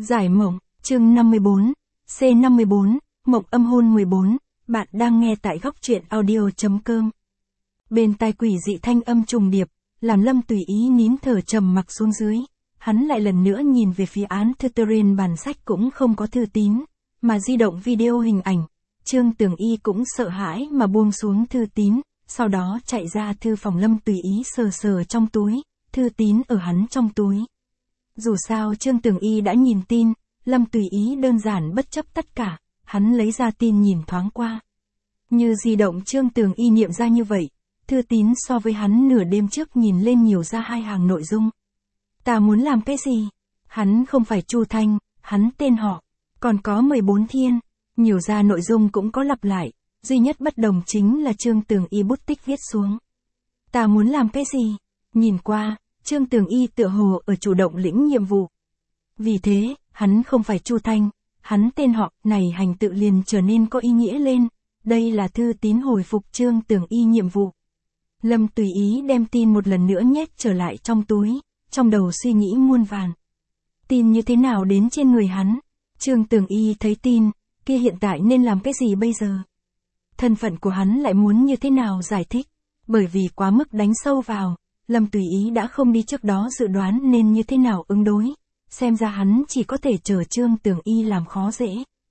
Giải mộng, chương 54, C54, mộng âm hôn 14, bạn đang nghe tại góc truyện audio.com. Bên tai quỷ dị thanh âm trùng điệp, làm Lâm tùy ý nín thở trầm mặc xuống dưới. Hắn lại lần nữa nhìn về phía án thư trên bàn sách cũng không có thư tín, mà di động video hình ảnh. Trương Tường Y cũng sợ hãi mà buông xuống thư tín, sau đó chạy ra thư phòng. Lâm tùy ý sờ sờ trong túi, thư tín ở hắn trong túi. Dù sao Trương Tường Y đã nhìn tin, Lâm tùy ý đơn giản bất chấp tất cả, hắn lấy ra tin nhìn thoáng qua. Như di động Trương Tường Y niệm ra như vậy, thư tín so với hắn nửa đêm trước nhìn lên nhiều ra 2 hàng nội dung. Ta muốn làm cái gì? Hắn không phải Chu Thanh, hắn tên họ, còn có 14 thiên, nhiều ra nội dung cũng có lặp lại, duy nhất bất đồng chính là Trương Tường Y bút tích viết xuống. Ta muốn làm cái gì? Nhìn qua, Trương Tường Y tựa hồ ở chủ động lĩnh nhiệm vụ. Vì thế, hắn không phải Chu Thanh, hắn tên họ này hành tự liền trở nên có ý nghĩa lên. Đây là thư tín hồi phục Trương Tường Y nhiệm vụ. Lâm tùy ý đem tin một lần nữa nhét trở lại trong túi, trong đầu suy nghĩ muôn vàn. Tin như thế nào đến trên người hắn? Trương Tường Y thấy tin, kia hiện tại nên làm cái gì bây giờ? Thân phận của hắn lại muốn như thế nào giải thích? Bởi vì quá mức đánh sâu vào, Lâm tùy ý đã không đi trước đó dự đoán nên như thế nào ứng đối. Xem ra hắn chỉ có thể chờ Trương Tường Y làm khó dễ.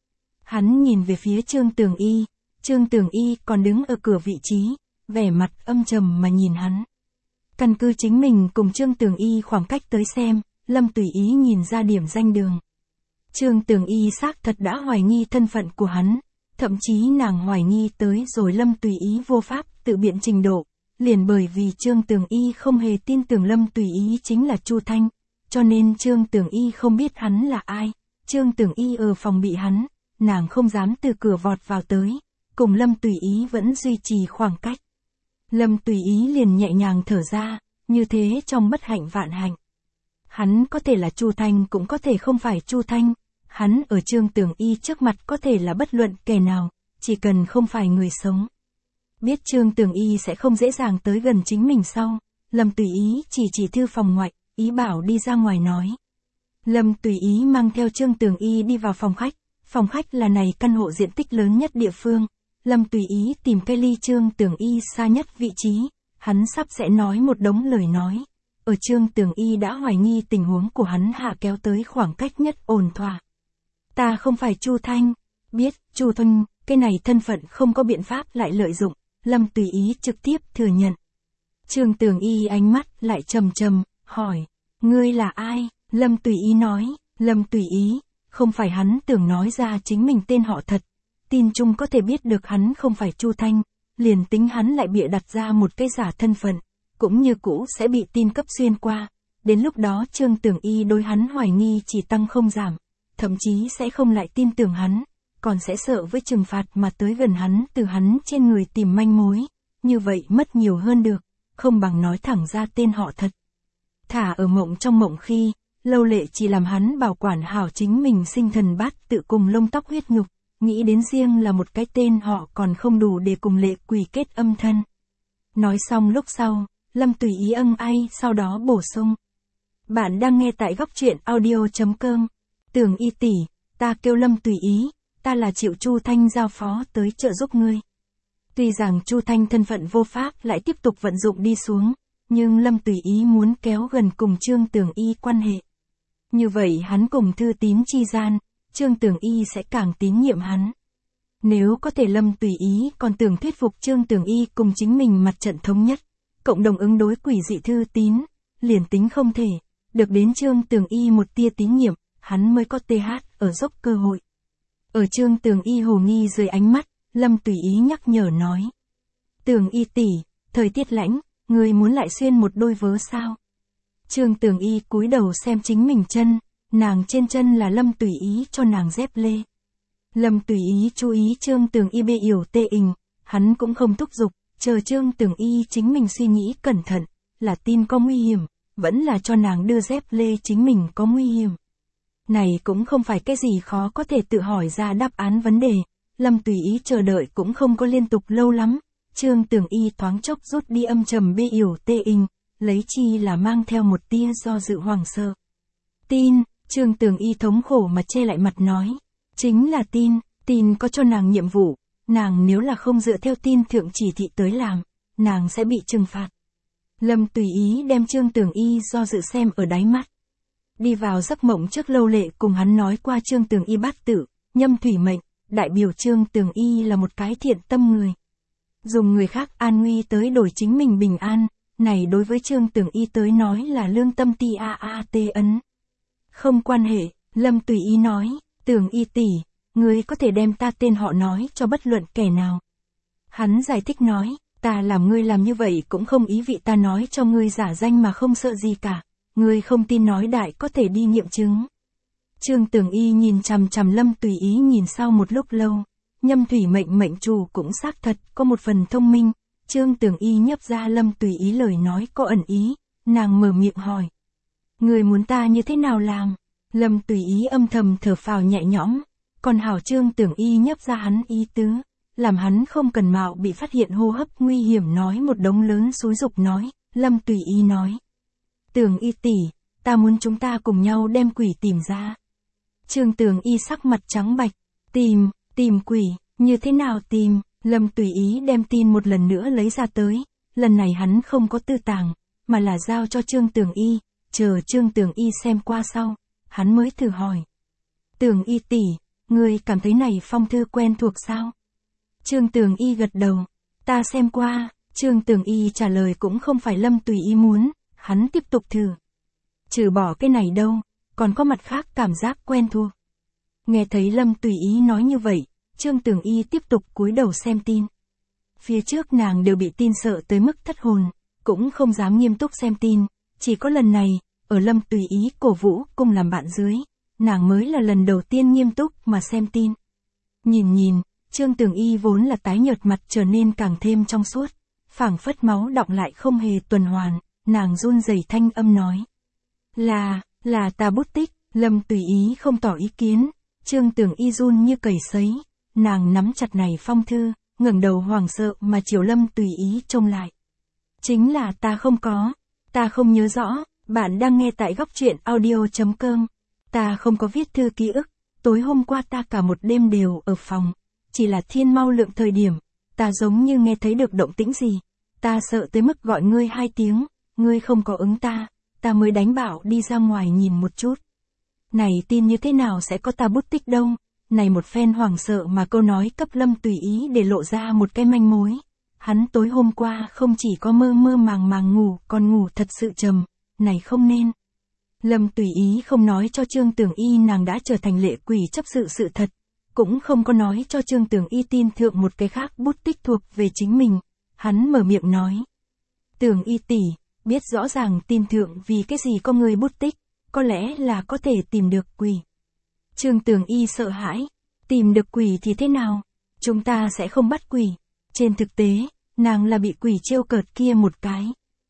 Hắn nhìn về phía Trương Tường Y, Trương Tường Y còn đứng ở cửa vị trí, vẻ mặt âm trầm mà nhìn hắn. Căn cứ chính mình cùng Trương Tường Y khoảng cách tới xem, Lâm tùy ý nhìn ra điểm danh đường. Trương Tường Y xác thật đã hoài nghi thân phận của hắn, thậm chí nàng hoài nghi tới rồi Lâm tùy ý vô pháp tự biện trình độ, liền bởi vì Trương Tường Y không hề tin tưởng Lâm tùy ý chính là Chu Thanh, cho nên Trương Tường Y không biết hắn là ai. Trương Tường Y ở phòng bị hắn, nàng không dám từ cửa vọt vào tới, cùng Lâm tùy ý vẫn duy trì khoảng cách. Lâm tùy ý liền nhẹ nhàng thở ra, như thế trong bất hạnh vạn hạnh. Hắn có thể là Chu Thanh cũng có thể không phải Chu Thanh, hắn ở Trương Tường Y trước mặt có thể là bất luận kẻ nào, chỉ cần không phải người sống. Biết Trương Tường Y sẽ không dễ dàng tới gần chính mình sau, Lâm tùy ý chỉ thư phòng ngoại, ý bảo đi ra ngoài nói. Lâm tùy ý mang theo Trương Tường Y đi vào phòng khách là này căn hộ diện tích lớn nhất địa phương. Lâm tùy ý tìm cái ly Trương Tường Y xa nhất vị trí, hắn sắp sẽ nói một đống lời nói. Ở Trương Tường Y đã hoài nghi tình huống của hắn hạ kéo tới khoảng cách nhất ổn thỏa. Ta không phải Chu Thanh, biết, Chu Thanh, cái này thân phận không có biện pháp lại lợi dụng, Lâm tùy ý trực tiếp thừa nhận. Trương Tường Y ánh mắt lại trầm trầm, hỏi, ngươi là ai? Lâm tùy ý nói, Lâm tùy ý, không phải hắn tưởng nói ra chính mình tên họ thật. Tin chung có thể biết được hắn không phải Chu Thanh, liền tính hắn lại bịa đặt ra một cái giả thân phận, cũng như cũ sẽ bị tin cấp xuyên qua. Đến lúc đó Trương Tường Y đối hắn hoài nghi chỉ tăng không giảm, thậm chí sẽ không lại tin tưởng hắn, còn sẽ sợ với trừng phạt mà tới gần hắn từ hắn trên người tìm manh mối. Như vậy mất nhiều hơn được, không bằng nói thẳng ra tên họ thật. Thả ở mộng trong mộng khi, Lâu Lệ chỉ làm hắn bảo quản hảo chính mình sinh thần bát tự cùng lông tóc huyết nhục. Nghĩ đến riêng là một cái tên họ còn không đủ để cùng Lệ Quỳ kết âm thân. Nói xong lúc sau, Lâm tùy ý ai sau đó bổ sung. Bạn đang nghe tại góc truyện audio.com. Tường Y tỷ, ta kêu Lâm tùy ý, ta là chịu Chu Thanh giao phó tới trợ giúp ngươi. Tuy rằng Chu Thanh thân phận vô pháp lại tiếp tục vận dụng đi xuống, nhưng Lâm tùy ý muốn kéo gần cùng Trương Tường Y quan hệ. Như vậy hắn cùng thư tín chi gian, Trương Tường Y sẽ càng tín nhiệm hắn. Nếu có thể Lâm tùy ý còn tưởng thuyết phục Trương Tường Y cùng chính mình mặt trận thống nhất, cộng đồng ứng đối quỷ dị thư tín, liền tính không thể, được đến Trương Tường Y một tia tín nhiệm, hắn mới có ở dốc cơ hội. Ở Trương Tường Y hồ nghi dưới ánh mắt, Lâm tùy ý nhắc nhở nói. Tường Y tỷ, thời tiết lạnh, ngươi muốn lại xuyên một đôi vớ sao? Trương Tường Y cúi đầu xem chính mình chân. Nàng trên chân là Lâm tùy ý cho nàng dép lê. Lâm tùy ý chú ý Trương Tường Y bê yểu tê ình, hắn cũng không thúc giục, chờ Trương Tường Y chính mình suy nghĩ cẩn thận, là tin có nguy hiểm, vẫn là cho nàng đưa dép lê chính mình có nguy hiểm. Này cũng không phải cái gì khó có thể tự hỏi ra đáp án vấn đề, Lâm tùy ý chờ đợi cũng không có liên tục lâu lắm, Trương Tường Y thoáng chốc rút đi âm trầm bê yểu tê ình, lấy chi là mang theo một tia do dự hoảng sợ. Tin. Trương Tường Y thống khổ mà che lại mặt nói. Chính là tin có cho nàng nhiệm vụ, nàng nếu là không dựa theo tin thượng chỉ thị tới làm, nàng sẽ bị trừng phạt. Lâm Tùy Ý đem Trương Tường Y do dự xem ở đáy mắt. Đi vào giấc mộng trước lâu lệ cùng hắn nói qua Trương Tường Y bát tự, nhâm thủy mệnh, đại biểu Trương Tường Y là một cái thiện tâm người. Dùng người khác an nguy tới đổi chính mình bình an, này đối với Trương Tường Y tới nói là lương tâm ti ấn. Không quan hệ, Lâm Tùy Ý nói, Tường Y tỷ, ngươi có thể đem ta tên họ nói cho bất luận kẻ nào. Hắn giải thích nói, ta làm ngươi làm như vậy cũng không ý vị ta nói cho ngươi giả danh mà không sợ gì cả, ngươi không tin nói đại có thể đi nghiệm chứng. Trương Tường Y nhìn chằm chằm Lâm Tùy Ý nhìn sau một lúc lâu, nhâm thủy mệnh mệnh chủ cũng xác thật có một phần thông minh, Trương Tường Y nhấp ra Lâm Tùy Ý lời nói có ẩn ý, nàng mở miệng hỏi. Ngươi muốn ta như thế nào làm? Lâm Tùy Ý âm thầm thở phào nhẹ nhõm, còn hảo Trương Tường Y nhấp ra hắn ý tứ, làm hắn không cần mạo bị phát hiện hô hấp nguy hiểm nói một đống lớn xúi dục nói, Lâm Tùy Ý nói. Tường Y tỷ, ta muốn chúng ta cùng nhau đem quỷ tìm ra. Trương Tường Y sắc mặt trắng bạch, tìm quỷ, như thế nào tìm? Lâm Tùy Ý đem tin một lần nữa lấy ra tới, lần này hắn không có tư tàng, mà là giao cho Trương Tường Y, chờ Trương Tường Y xem qua sau, hắn mới thử hỏi. Tường Y tỷ, ngươi cảm thấy này phong thư quen thuộc sao? Trương Tường Y gật đầu, ta xem qua, Trương Tường Y trả lời cũng không phải Lâm Tùy Ý muốn, hắn tiếp tục thử. Trừ bỏ cái này đâu, còn có mặt khác cảm giác quen thuộc. Nghe thấy Lâm Tùy Ý nói như vậy, Trương Tường Y tiếp tục cúi đầu xem tin. Phía trước nàng đều bị tin sợ tới mức thất hồn, cũng không dám nghiêm túc xem tin, chỉ có lần này, ở Lâm Tùy Ý cổ vũ cùng làm bạn dưới, nàng mới là lần đầu tiên nghiêm túc mà xem tin. Nhìn, Trương Tường Y vốn là tái nhợt mặt trở nên càng thêm trong suốt, phảng phất máu đọng lại không hề tuần hoàn, nàng run rẩy thanh âm nói. Là ta bút tích, Lâm Tùy Ý không tỏ ý kiến, Trương Tường Y run như cầy sấy, nàng nắm chặt này phong thư, ngẩng đầu hoảng sợ mà chiều Lâm Tùy Ý trông lại. Chính là ta không nhớ rõ, bạn đang nghe tại góc truyện audio.com, ta không có viết thư ký ức, tối hôm qua ta cả một đêm đều ở phòng, chỉ là thiên mau lượng thời điểm, ta giống như nghe thấy được động tĩnh gì, ta sợ tới mức gọi ngươi 2 tiếng, ngươi không có ứng ta mới đánh bảo đi ra ngoài nhìn một chút. Này tin như thế nào sẽ có ta bút tích đâu, này một phen hoảng sợ mà câu nói cấp Lâm Tùy Ý để lộ ra một cái manh mối. Hắn tối hôm qua không chỉ có mơ màng ngủ, còn ngủ thật sự trầm, này không nên. Lâm Tùy Ý không nói cho Trương Tường Y nàng đã trở thành lệ quỷ chấp sự thật, cũng không có nói cho Trương Tường Y tin thượng một cái khác bút tích thuộc về chính mình. Hắn mở miệng nói. Tường Y tỷ, biết rõ ràng tin thượng vì cái gì có người bút tích, có lẽ là có thể tìm được quỷ. Trương Tường Y sợ hãi, tìm được quỷ thì thế nào? Chúng ta sẽ không bắt quỷ. Trên thực tế, nàng là bị quỷ trêu cợt kia một cái.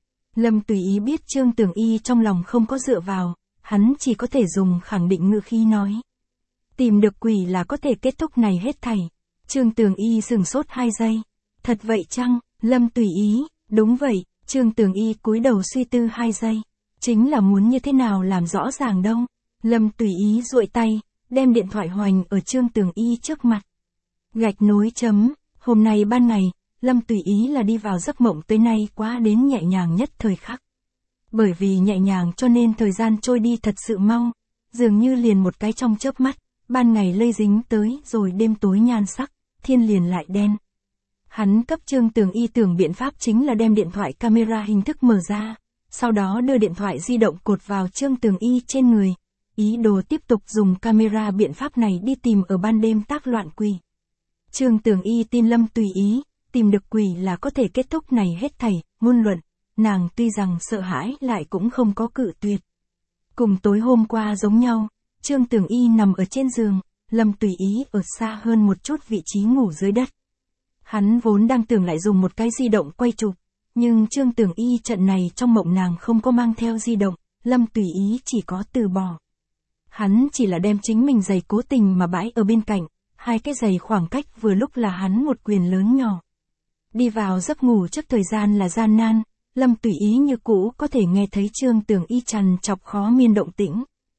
Lâm Tùy Ý biết Trương Tường Y trong lòng không có dựa vào, hắn chỉ có thể dùng khẳng định ngữ khí nói. Tìm được quỷ là có thể kết thúc này hết thảy. Trương Tường Y sửng sốt 2 giây. Thật vậy chăng? Lâm Tùy Ý, đúng vậy. Trương Tường Y cúi đầu suy tư 2 giây. Chính là muốn như thế nào làm rõ ràng đâu. Lâm Tùy Ý duỗi tay, đem điện thoại hoành ở Trương Tường Y trước mặt. Gạch nối chấm, hôm nay ban ngày, Lâm Tùy Ý là đi vào giấc mộng tới nay quá đến nhẹ nhàng nhất thời khắc. Bởi vì nhẹ nhàng cho nên thời gian trôi đi thật sự mau, dường như liền một cái trong chớp mắt, ban ngày lây dính tới rồi đêm tối nhan sắc, thiên liền lại đen. Hắn cấp Trương Tường Y tưởng biện pháp chính là đem điện thoại camera hình thức mở ra, sau đó đưa điện thoại di động cột vào Trương Tường Y trên người, ý đồ tiếp tục dùng camera biện pháp này đi tìm ở ban đêm tác loạn quỷ. Trương Tường Y tin Lâm Tùy Ý, tìm được quỷ là có thể kết thúc này hết thảy, ngôn luận, nàng tuy rằng sợ hãi lại cũng không có cự tuyệt. Cùng tối hôm qua giống nhau, Trương Tường Y nằm ở trên giường, Lâm Tùy Ý ở xa hơn một chút vị trí ngủ dưới đất. Hắn vốn đang tưởng lại dùng một cái di động quay chụp, nhưng Trương Tường Y trận này trong mộng nàng không có mang theo di động, Lâm Tùy Ý chỉ có từ bỏ. Hắn chỉ là đem chính mình giày cố tình mà bãi ở bên cạnh, 2 cái giày khoảng cách vừa lúc là hắn một quyền lớn nhỏ. Đi vào giấc ngủ trước thời gian là gian nan, Lâm Tùy Ý như cũ có thể nghe thấy Trương Tường Y trằn chọc khó miên động tĩnh.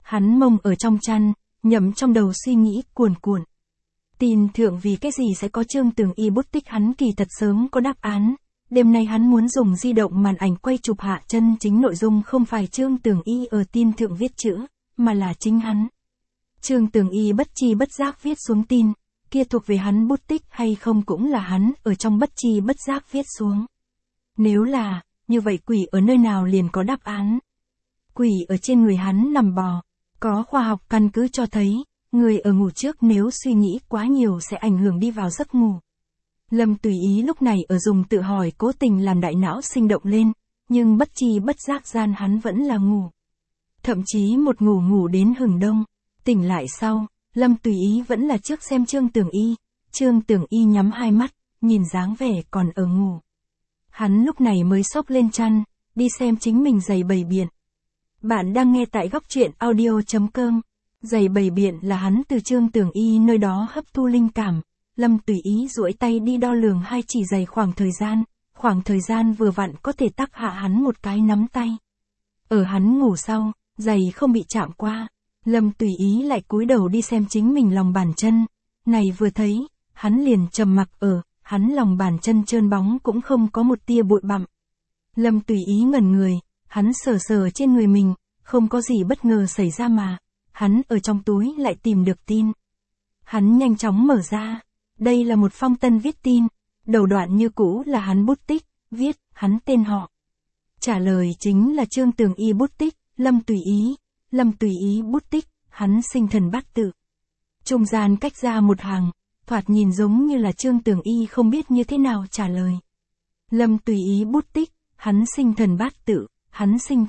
Hắn mông ở trong chăn, nhậm trong đầu suy nghĩ cuồn cuộn. Tin thượng vì cái gì sẽ có Trương Tường Y bút tích, hắn kỳ thật sớm có đáp án. Đêm nay hắn muốn dùng di động màn ảnh quay chụp hạ chân chính nội dung không phải Trương Tường Y ở tin thượng viết chữ, mà là chính hắn. Trương Tường Y bất chi bất giác viết xuống tin, kia thuộc về hắn bút tích hay không cũng là hắn ở trong bất chi bất giác viết xuống. Nếu là, như vậy quỷ ở nơi nào liền có đáp án. Quỷ ở trên người hắn nằm bò, có khoa học căn cứ cho thấy, người ở ngủ trước nếu suy nghĩ quá nhiều sẽ ảnh hưởng đi vào giấc ngủ. Lâm Tùy Ý lúc này ở dùng tự hỏi cố tình làm đại não sinh động lên, nhưng bất chi bất giác gian hắn vẫn là ngủ. Thậm chí một ngủ đến hừng đông, tỉnh lại sau, Lâm Tùy Ý vẫn là trước xem Trương Tường Y. Trương Tường Y nhắm hai mắt, nhìn dáng vẻ còn ở ngủ. Hắn lúc này mới xốc lên chăn, đi xem chính mình giày bày biện. Bạn đang nghe tại góc truyện audio.com. Giày bày biện là hắn từ Trương Tường Y nơi đó hấp thu linh cảm. Lâm Tùy Ý duỗi tay đi đo lường hai chỉ giày khoảng thời gian vừa vặn có thể tác hạ hắn một cái nắm tay. Ở hắn ngủ sau, giày không bị chạm qua. Lâm Tùy Ý lại cúi đầu đi xem chính mình lòng bàn chân. Này vừa thấy, hắn liền trầm mặc ở, hắn lòng bàn chân trơn bóng cũng không có một tia bụi bặm. Lâm Tùy Ý ngẩn người, hắn sờ trên người mình, không có gì bất ngờ xảy ra mà. Hắn ở trong túi lại tìm được tin. Hắn nhanh chóng mở ra. Đây là một phong tân viết tin. Đầu đoạn như cũ là hắn bút tích, viết, hắn tên họ. Trả lời chính là Trương Tường Y bút tích, Lâm Tùy Ý bút tích, hắn sinh thần bát tự. Trung gian cách ra một hàng, thoạt nhìn giống như là Trương Tường Y không biết như thế nào trả lời. Lâm Tùy Ý bút tích, hắn sinh thần bát tự, hắn sinh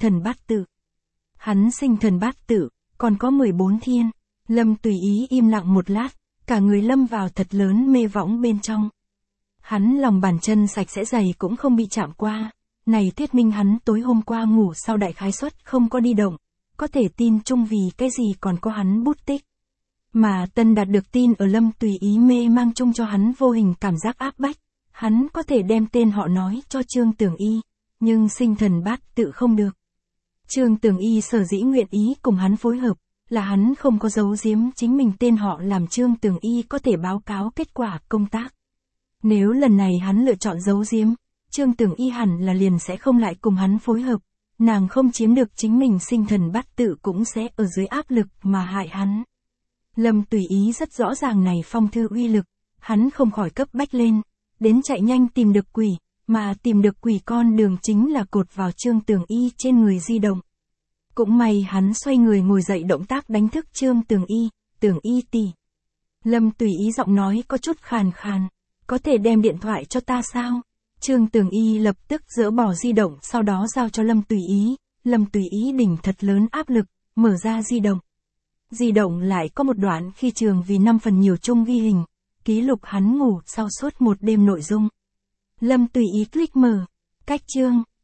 thần bát tự, còn có 14 thiên. Lâm Tùy Ý im lặng một lát, cả người lâm vào thật lớn mê võng bên trong. Hắn lòng bàn chân sạch sẽ giày cũng không bị chạm qua. Này thuyết minh hắn tối hôm qua ngủ sau đại khái suất không có đi động. Có thể tin chung vì cái gì còn có hắn bút tích. Mà Tân đạt được tin ở Lâm Tùy Ý mê mang chung cho hắn vô hình cảm giác áp bách. Hắn có thể đem tên họ nói cho Trương Tường Y, nhưng sinh thần bát tự không được. Trương Tường Y sở dĩ nguyện ý cùng hắn phối hợp, là hắn không có giấu giếm chính mình tên họ làm Trương Tường Y có thể báo cáo kết quả công tác. Nếu lần này hắn lựa chọn giấu giếm, Trương Tường Y hẳn là liền sẽ không lại cùng hắn phối hợp. Nàng không chiếm được chính mình sinh thần bát tự cũng sẽ ở dưới áp lực mà hại hắn. Lâm Tùy Ý rất rõ ràng này phong thư uy lực, hắn không khỏi cấp bách lên, đến chạy nhanh tìm được quỷ, mà tìm được quỷ con đường chính là cột vào Trương Tường Y trên người di động. Cũng may hắn xoay người ngồi dậy động tác đánh thức Trương Tường Y tỷ. Lâm Tùy Ý giọng nói có chút khàn khàn, có thể đem điện thoại cho ta sao? Trương Tường Y lập tức dỡ bỏ di động sau đó giao cho Lâm Tùy Ý. Lâm Tùy Ý đỉnh thật lớn áp lực, mở ra di động. Di động lại có một đoạn khi trường vì 5 phần nhiều chung ghi hình, ký lục hắn ngủ sau suốt một đêm nội dung. Lâm Tùy Ý click mở, cách chương.